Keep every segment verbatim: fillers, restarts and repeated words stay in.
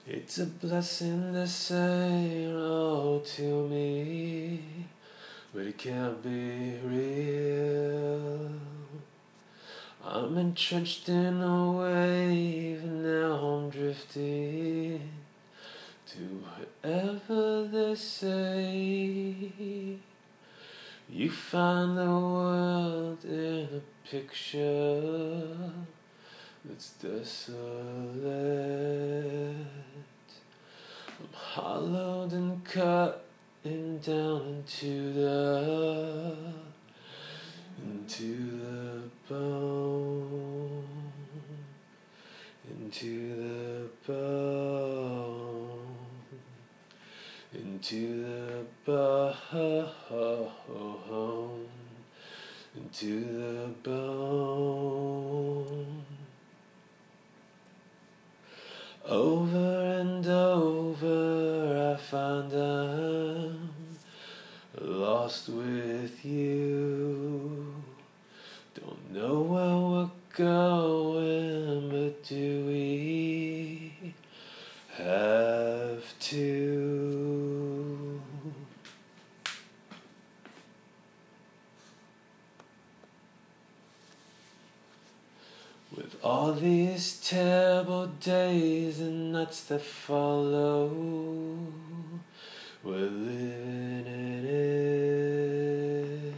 It's a blessing to say oh to me, but it can't be real. I'm entrenched in a wave and now I'm drifting to wherever they say. You find the world in a picture that's desolate. I'm hollowed and cut and down into the into the bone, into the bone, into the bone, into the bone. Over and over I find I'm lost with you. Don't know where we're going, but do we have to? With all these terrible days and nights that follow, we're living in it.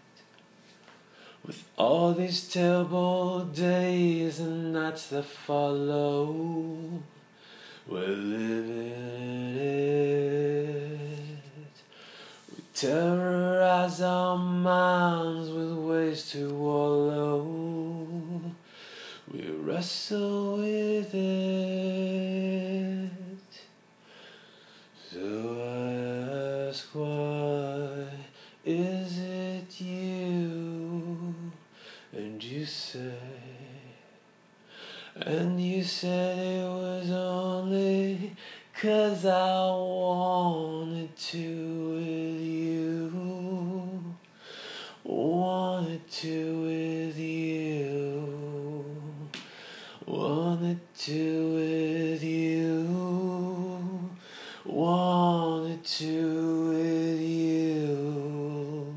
With all these terrible days and nights that follow, we're living in it. We terrorize our minds with ways to wallow. We wrestle with it. So I ask, why is it you? And you say, and you said it was only 'cause I wanted to with you, wanted to with you. Wanted to with you, wanted to with you,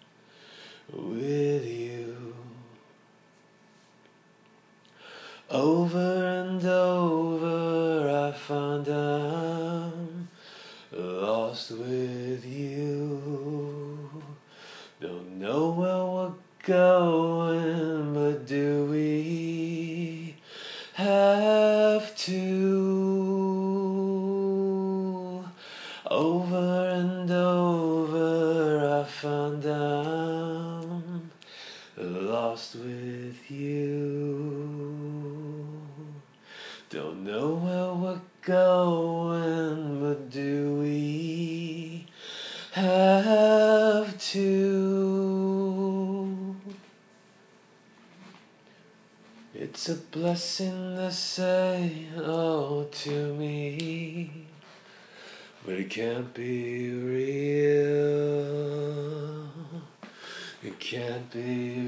with you. Over and over I find I'm lost with you. Don't know where we're going, but do we have to? Over and over I find I'm lost with you. Don't know where we're going, but do we have to? It's a blessing to say oh to me, but it can't be real. It can't be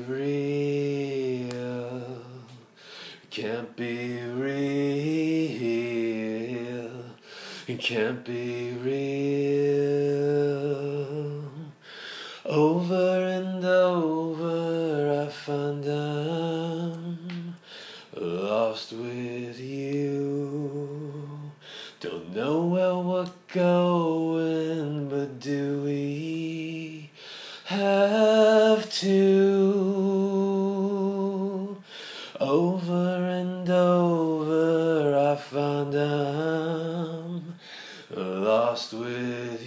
real. It can't be real. It can't be real. Over and over I find I'm lost with you. Don't know where we're going, but do we have to? Over and over I find I'm lost with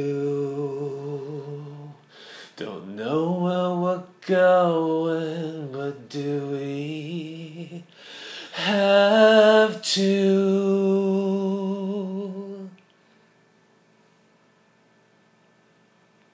you. Don't know where we're going, but do we have to?